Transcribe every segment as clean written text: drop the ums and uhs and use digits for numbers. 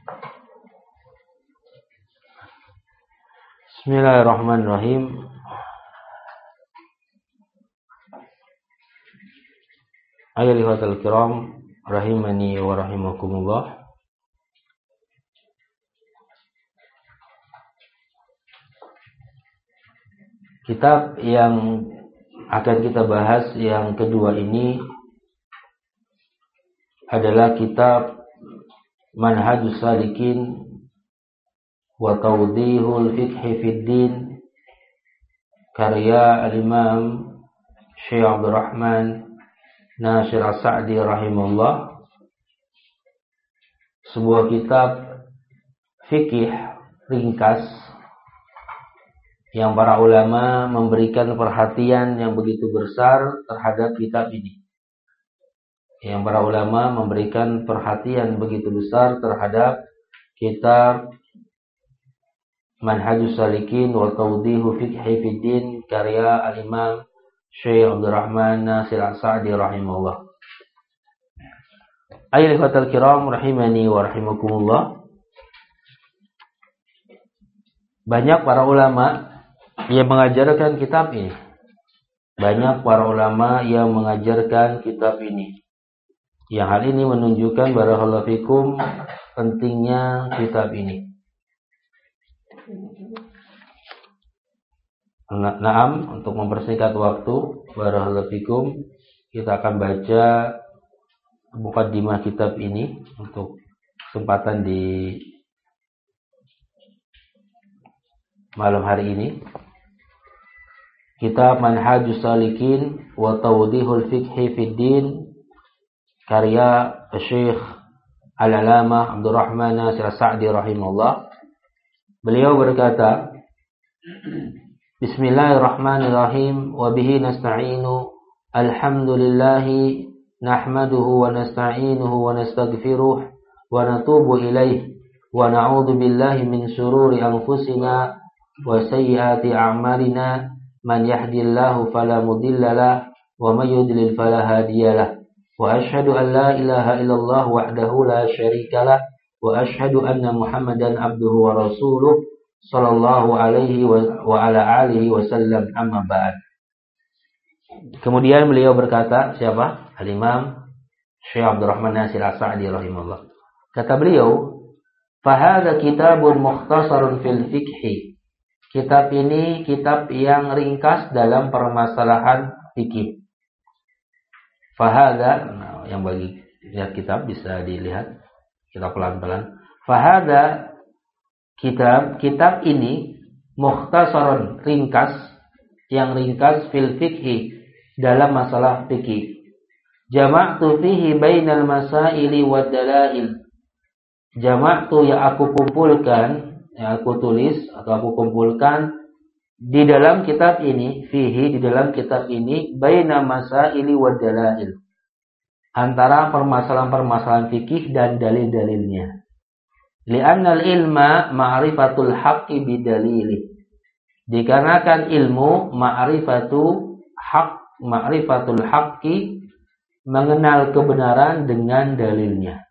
Bismillahirrahmanirrahim. Ayyuhal kiram rahimani wa rahimakumullah. Kitab yang akan kita bahas yang kedua ini adalah kitab Manhajus Salikin wa Tawdihul Fiqhi fid Din karya al-Imam Syekh Abdurrahman Nasir As-Sa'di rahimahullah. Sebuah kitab fikih ringkas yang para ulama memberikan perhatian yang begitu besar terhadap kitab ini. Yang para ulama memberikan perhatian begitu besar terhadap kitab Manhajus Salikin wa Tawdihu Fiqhi fid Din karya al-Imam Syekh Abdurrahman Nasir As-Sa'di rahimahullah. Ayyuhal kiram rahimani wa rahimakumullah. Banyak para ulama yang mengajarkan kitab ini. Banyak para ulama yang mengajarkan kitab ini. Yang hal ini menunjukkan barakallahu fikum pentingnya kitab ini. Naam, untuk mempersingkat waktu, barakallahu fikum, kita akan baca muqaddimah kitab ini untuk kesempatan di malam hari ini. Kitab Manhajus Salikin wa Tawdihul Fiqhi fid Din karya Syekh Al-Alamah Abdurrahman Nasir As-Sa'di rahimahullah. Beliau berkata, Bismillahirrahmanirrahim wa bihi nasta'inu alhamdulillahi nahmaduhu wa nasta'inuhu wa nastaghfiruh wa natubu ilaih wa na'udzu billahi min syururi anfusina wa sayyiati a'malina man yahdihillahu fala mudilla lahu wa may yudlil fala hadiyalah wa asyhadu an la ilaha illallah wahdahu la syarika lah wa asyhadu anna Muhammadan abduhu wa rasuluh sallallahu alaihi wa ala alihi wasallam, amma ba'd. Kemudian beliau berkata, siapa? Al-Imam Syekh Abdurrahman Nasir As-Sa'di rahimahullah. Kata beliau, "Fahadha kitabun mukhtasarun fil fiqhi." Kitab ini kitab yang ringkas dalam permasalahan fikih. Fahada, yang bagi lihat kitab bisa dilihat, kita pelan-pelan. Fahada kitab ini mukhtasarun, ringkas, yang ringkas fil fikhi, dalam masalah fikih. Jama'tu fihi bainal masaili wad dalail. Jama'tu, yang aku kumpulkan, yang aku tulis atau aku kumpulkan di dalam kitab ini, fihi, di dalam kitab ini, baina masaili wad dalail, antara permasalahan-permasalahan fikih dan dalil-dalilnya. Li'annal ilma ma'rifatul haqqi bidalili. Dikarenakan ilmu ma'rifatul haqqi, mengenal kebenaran dengan dalilnya.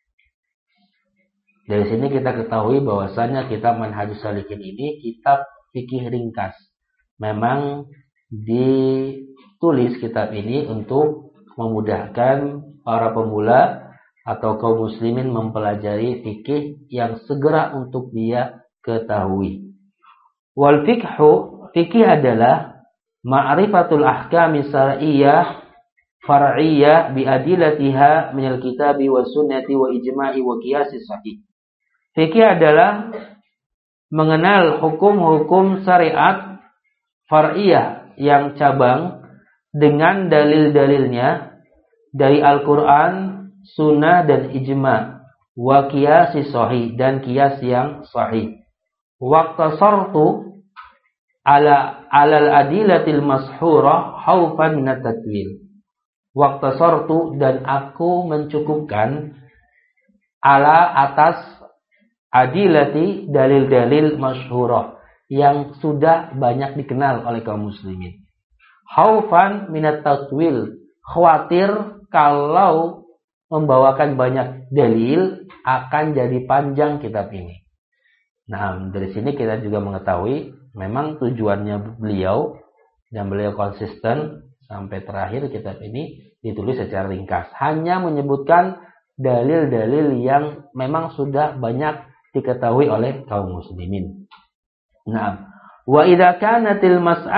Dari sini kita ketahui bahwasanya kitab Manhajus Salikin ini kitab fikih ringkas. Memang ditulis kitab ini untuk memudahkan para pemula atau kaum muslimin mempelajari fikih yang segera untuk dia ketahui. Wal fiqhu, fikih adalah ma'rifatul ahkami syar'iyyah far'iyyah bi adillatiha minal kitabi was sunnati wa ijma'i wa qiyasi sahih. Fikih adalah mengenal hukum-hukum syariat far'iyah yang cabang dengan dalil-dalilnya dari Al-Quran, Sunnah dan Ijma', wa qiyasi sahih, dan qiyas yang sahih. Waqtasartu alal adilatil mashhurah haufan minat tatwil. Waqtasartu, dan aku mencukupkan atas adilati, dalil-dalil masyhurah yang sudah banyak dikenal oleh kaum muslimin. Haufan minat tatwil, khawatir kalau membawakan banyak dalil, akan jadi panjang kitab ini. Nah, dari sini kita juga mengetahui memang tujuannya beliau, dan beliau konsisten sampai terakhir kitab ini ditulis secara ringkas. Hanya menyebutkan dalil-dalil yang memang sudah banyak diketahui oleh kaum muslimin. Nah, wa idza kanatil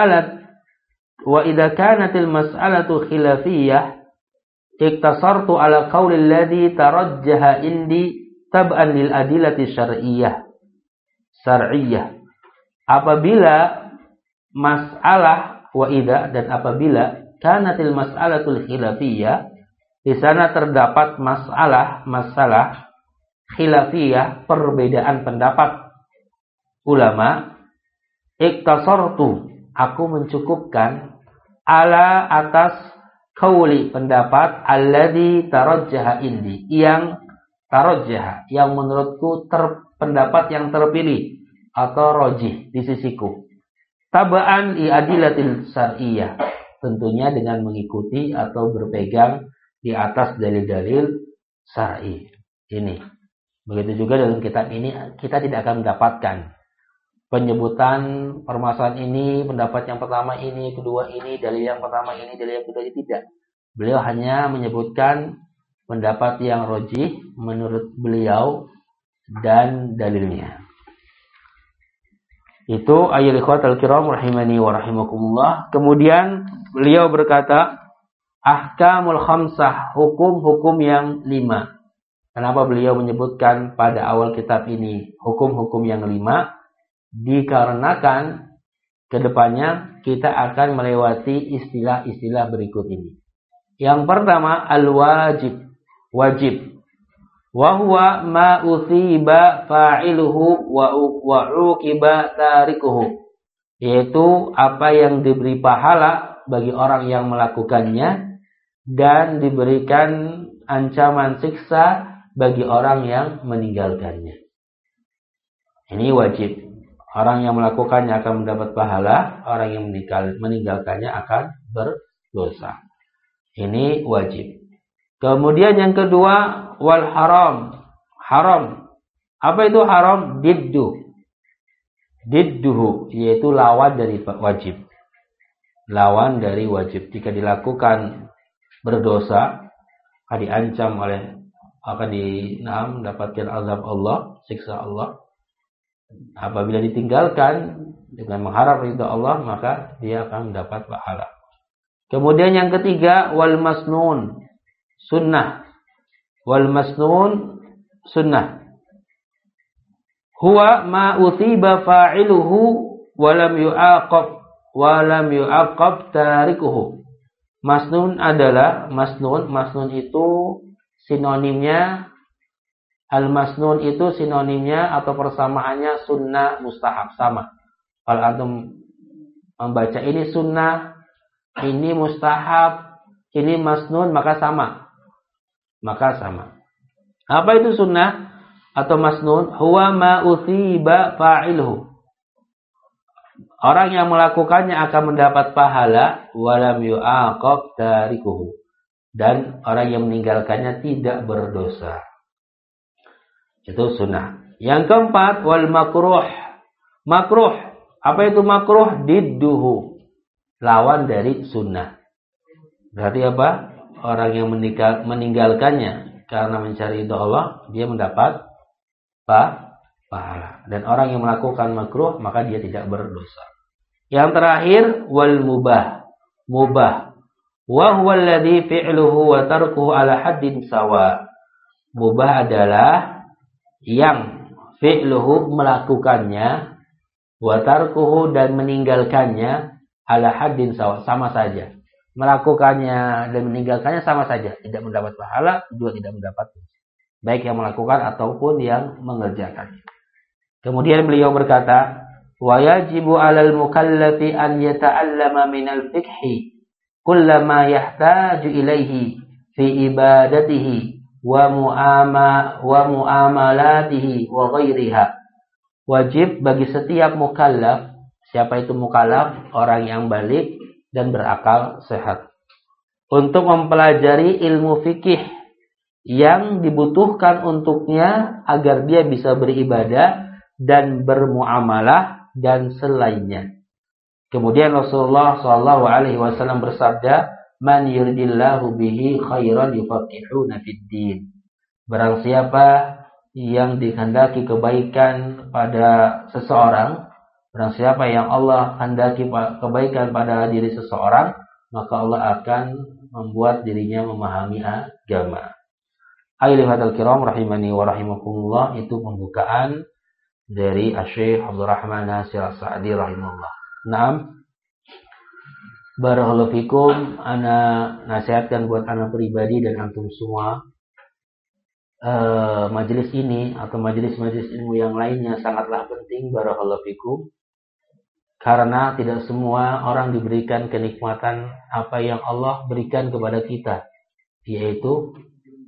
mas'alatu khilafiyah iktasartu ala qawli alladhi tarajjaha indi tab'an lil adillati syar'iyyah. Apabila masalah wa idza, dan apabila kanatil mas'alatul khilafiyah, di sana terdapat masalah khilafiyah, perbedaan pendapat ulama, iktasartu, aku mencukupkan ala atas qauli, pendapat alladzi tarajjaha indi, yang tarajjaha, yang menurutku pendapat yang terpilih atau rajih di sisiku, tabaan li adillatil syar'iyyah, tentunya dengan mengikuti atau berpegang di atas dalil-dalil syar'i. Ini. Begitu juga dalam kitab ini kita tidak akan mendapatkan penyebutan permasalahan ini, pendapat yang pertama ini, kedua ini, dalil yang pertama ini, dalil yang kedua ini, tidak. Beliau hanya menyebutkan pendapat yang rajih menurut beliau dan dalilnya. Itu ayyuhal ikhwatal kiram rahimani wa rahimakumullah. Kemudian beliau berkata, ahkamul khamsah, hukum-hukum yang 5. Kenapa beliau menyebutkan pada awal kitab ini hukum-hukum yang 5? Dikarenakan kedepannya kita akan melewati istilah-istilah berikut ini. Yang pertama, al-wajib, wajib. Wa huwa ma uthiba fa'iluhu wa uqiba tarikuhu, yaitu apa yang diberi pahala bagi orang yang melakukannya dan diberikan ancaman siksa bagi orang yang meninggalkannya. Ini wajib. Orang yang melakukannya akan mendapat pahala, orang yang meninggalkannya akan berdosa. Ini wajib. Kemudian yang kedua, wal haram. Haram. Apa itu haram? Didduhu, yaitu lawan dari wajib. Lawan dari wajib. Jika dilakukan berdosa, akan diancam akan mendapatkan azab Allah, siksa Allah. Apabila ditinggalkan dengan mengharap ridha Allah, maka dia akan mendapat pahala. Kemudian yang ketiga, wal masnun, sunnah. Wal masnun, sunnah. Huwa ma uthiba fa'iluhu wa lam yu'aqab tarikuhu. Masnun adalah masnun itu sinonimnya, al-masnun itu sinonimnya atau persamaannya sunnah mustahab, sama. Kalau antum membaca ini sunnah, ini mustahab, ini masnun, maka sama. Apa itu sunnah atau masnun? Huwa ma uthiba fa'iluhu. Orang yang melakukannya akan mendapat pahala, walam yu'aqab tarikuhu. Dan orang yang meninggalkannya tidak berdosa. Itu sunnah. Yang keempat, wal makruh. Makruh. Apa itu makruh? Didduhu. Lawan dari sunnah. Berarti apa? Orang yang meninggalkannya karena mencari ridha Allah, dia mendapat pahala. Dan orang yang melakukan makruh, maka dia tidak berdosa. Yang terakhir, wal mubah. Mubah. Wa huwa alladhi fi'luhu wa tarkuhu ala haddin sawa. Mubah adalah yang fi'luhu melakukannya, wa tarkuhu dan meninggalkannya ala haddin sawa, sama saja. Melakukannya dan meninggalkannya sama saja, tidak mendapat pahala, juga tidak mendapat dosa. Baik yang melakukan ataupun yang mengerjakannya. Kemudian beliau berkata, wa yajibu 'alal mukallafi an yata'allama minal fiqhi kullama yahtaju ilaihi fi ibadatihi wa muamalatihi wa ghairiha. Wajib bagi setiap mukallaf. Siapa itu mukallaf? Orang yang balik dan berakal sehat, untuk mempelajari ilmu fikih yang dibutuhkan untuknya agar dia bisa beribadah dan bermuamalah dan selainnya. Kemudian Rasulullah Shallallahu Alaihi Wasallam bersabda, "Man yuridillahu bihi khairan yufaqihuhu fid din." Barang siapa yang dikehendaki kebaikan pada seseorang, barang siapa yang Allah kehendaki kebaikan pada diri seseorang, maka Allah akan membuat dirinya memahami agama. Ayyuhal kiram rahimani wa rahimakumullah, itu pembukaan dari Asy-Syaikh Abdul Rahman Nasir As-Sa'di rahimahullah. Naam. Barakallahu fikum, ana nasihatkan buat ana pribadi dan antum semua, majelis ini atau majelis-majelis ilmu yang lainnya sangatlah penting, barakallahu fikum, karena tidak semua orang diberikan kenikmatan apa yang Allah berikan kepada kita, yaitu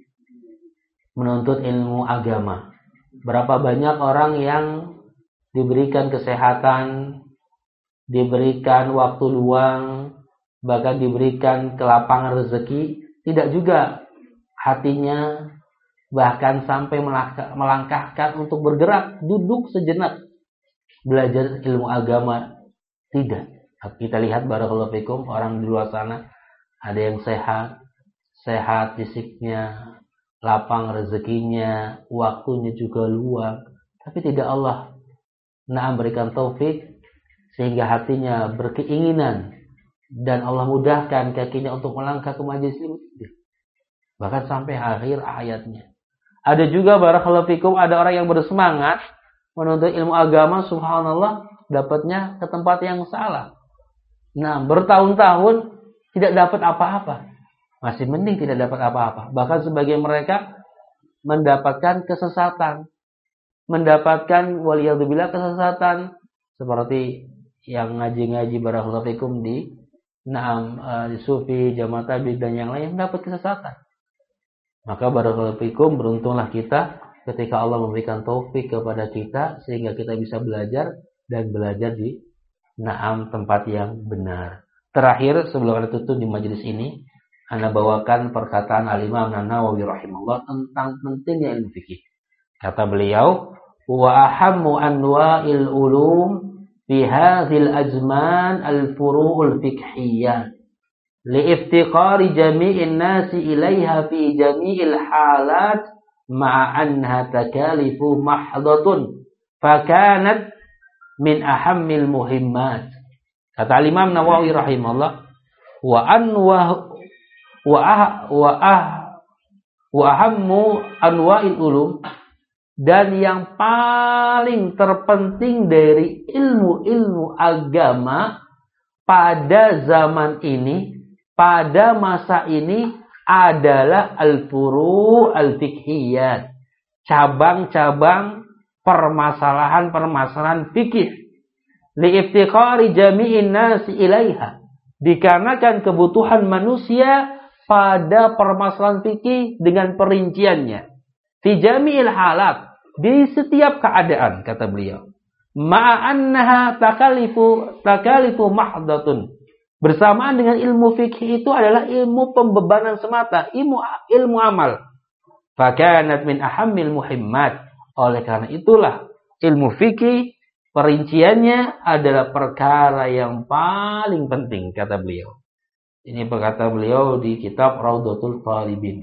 menuntut ilmu agama. Berapa banyak orang yang diberikan kesehatan, diberikan waktu luang, bahkan diberikan kelapangan rezeki, tidak juga hatinya bahkan sampai melangkahkan untuk bergerak, duduk sejenak belajar ilmu agama. Tidak. Kita lihat barakallahu fikum, orang di luar sana ada yang sehat fisiknya, lapang rezekinya, waktunya juga luang, tapi tidak Allah berikan taufik sehingga hatinya berkeinginan dan Allah mudahkan kakinya untuk melangkah ke majelis ilmu, bahkan sampai akhir hayatnya. Ada juga barakallahu fikum, ada orang yang bersemangat menuntut ilmu agama, subhanallah, dapatnya ke tempat yang salah. Bertahun-tahun tidak dapat apa-apa. Masih mending tidak dapat apa-apa. Bahkan sebagian mereka mendapatkan kesesatan. Mendapatkan waliyadzubillah kesesatan. Seperti yang ngaji-ngaji barakallahu fikum di Sufi, Jamaah Tabligh dan yang lain dapat kesesatan. Maka barakallahu fikum, beruntunglah kita ketika Allah memberikan taufik kepada kita sehingga kita bisa belajar dan belajar di tempat yang benar. Terakhir sebelum kita tutup di majelis ini, Anda bawakan perkataan Al-Imam An-Nawawi rahimahullah tentang pentingnya ilmu fikih. Kata beliau, wa ahammu anwa'il ulum fi hadhil azman al-furu'ul fiqhiyyah liiftiqari jami'in nasi ilaiha fi jami'il halat ma'a anha takalifu mahdhatun fakanat min ahammil muhimmat. Kata Al-Imam Nawawi rahimahullah, wa ahammu anwa'il ulum, dan yang paling terpenting dari ilmu-ilmu agama pada zaman ini, pada masa ini adalah al-furu' al-fiqhiyat, cabang-cabang permasalahan-permasalahan fikih, liiftiqari jami'in nasi ilaiha, dikarenakan kebutuhan manusia pada permasalahan fikih dengan perinciannya, fi jami'il halat, di setiap keadaan, kata beliau, ma'annaha takalifu mahdhatun, bersamaan dengan ilmu fikih itu adalah ilmu pembebanan semata, ilmu amal, fakanat min ahammil muhimmat. Oleh karena itulah ilmu fikih perinciannya adalah perkara yang paling penting, kata beliau. Ini perkata beliau di kitab Raudhatul Talibin.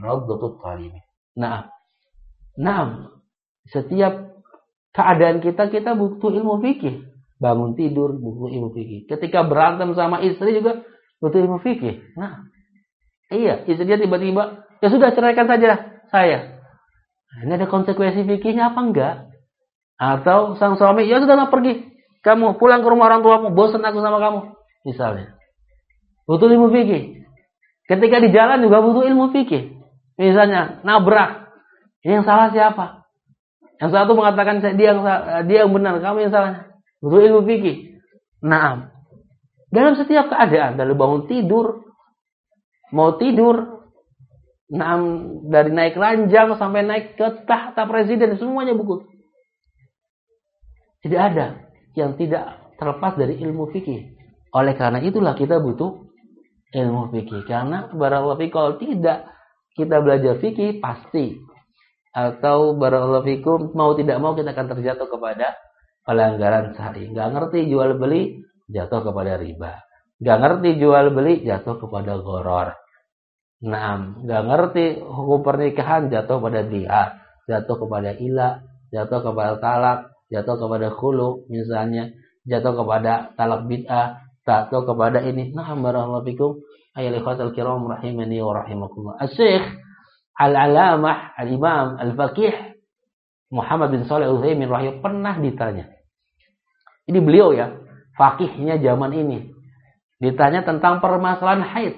Setiap keadaan kita butuh ilmu fikih. Bangun tidur butuh ilmu fikih. Ketika berantem sama istri juga butuh ilmu fikih. Istrinya tiba-tiba, ya sudah ceraikan saja saya. Ini ada konsekuensi fikihnya apa enggak? Atau sang suami, ya sudahlah pergi. Kamu pulang ke rumah orang tuamu, bosan aku sama kamu. Misalnya. Butuh ilmu fikih. Ketika di jalan juga butuh ilmu fikih. Misalnya, nabrak. Ini yang salah siapa? Yang satu mengatakan dia yang benar, kamu yang salah. Butuh ilmu fikih. Dalam setiap keadaan, dari bangun tidur, mau tidur, dari naik ranjang sampai naik ke tahta presiden, semuanya buku. Tidak ada yang tidak terlepas dari ilmu fikih. Oleh karena itulah kita butuh ilmu fikih. Karena barakallahu fiik, kalau tidak kita belajar fikih pasti, atau barakallahu fikum mau tidak mau kita akan terjatuh kepada pelanggaran syar'i. Nggak ngerti jual beli jatuh kepada riba. Nggak ngerti jual beli jatuh kepada gharar. Nggak ngerti hukum pernikahan jatuh pada dia, jatuh kepada ila, jatuh kepada talak, jatuh kepada khulu misalnya, jatuh kepada talak bid'ah, jatuh kepada ini. Barakallahu fikum. Ayyuhal ikhwatul kiram rahimani wa rahimakumullah. Asy-Syaikh Al-Alamah Al-Imam Al-Faqih Muhammad bin Shalih Al-Utsaimin rahimahullah pernah ditanya. Ini beliau ya, faqihnya zaman ini. Ditanya tentang permasalahan haid.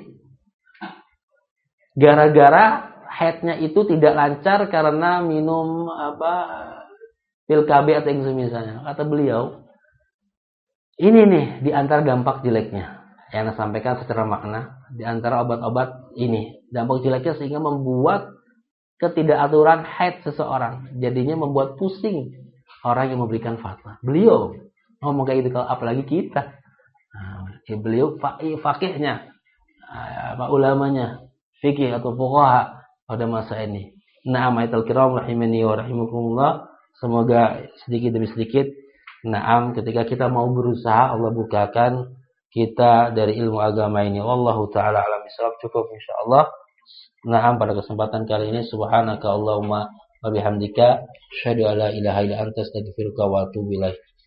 Gara-gara haidnya itu tidak lancar karena minum pil KB atau yang semisalnya. Kata beliau, ini nih di antara dampak jeleknya yang saya sampaikan secara makna, di antara obat-obat ini dampak jeleknya sehingga membuat ketidakaturan haid seseorang, jadinya membuat pusing orang yang memberikan fatwa. Beliau ngomong kayak gitu, kalau apalagi kita. Beliau fakihnya, ulamanya fikih atau fuqaha pada masa ini. Ma'aital kiram rahimani wa rahimakumullah. Semoga sedikit demi sedikit ketika kita mau berusaha, Allah bukakan kita dari ilmu agama ini. Wallahu taala alam bisawab. Cukup insyaallah. Pada kesempatan kali ini subhanaka Allahumma wa bihamdika asyhadu an la ilaha illa anta astaghfiruka wa atubu ilaik.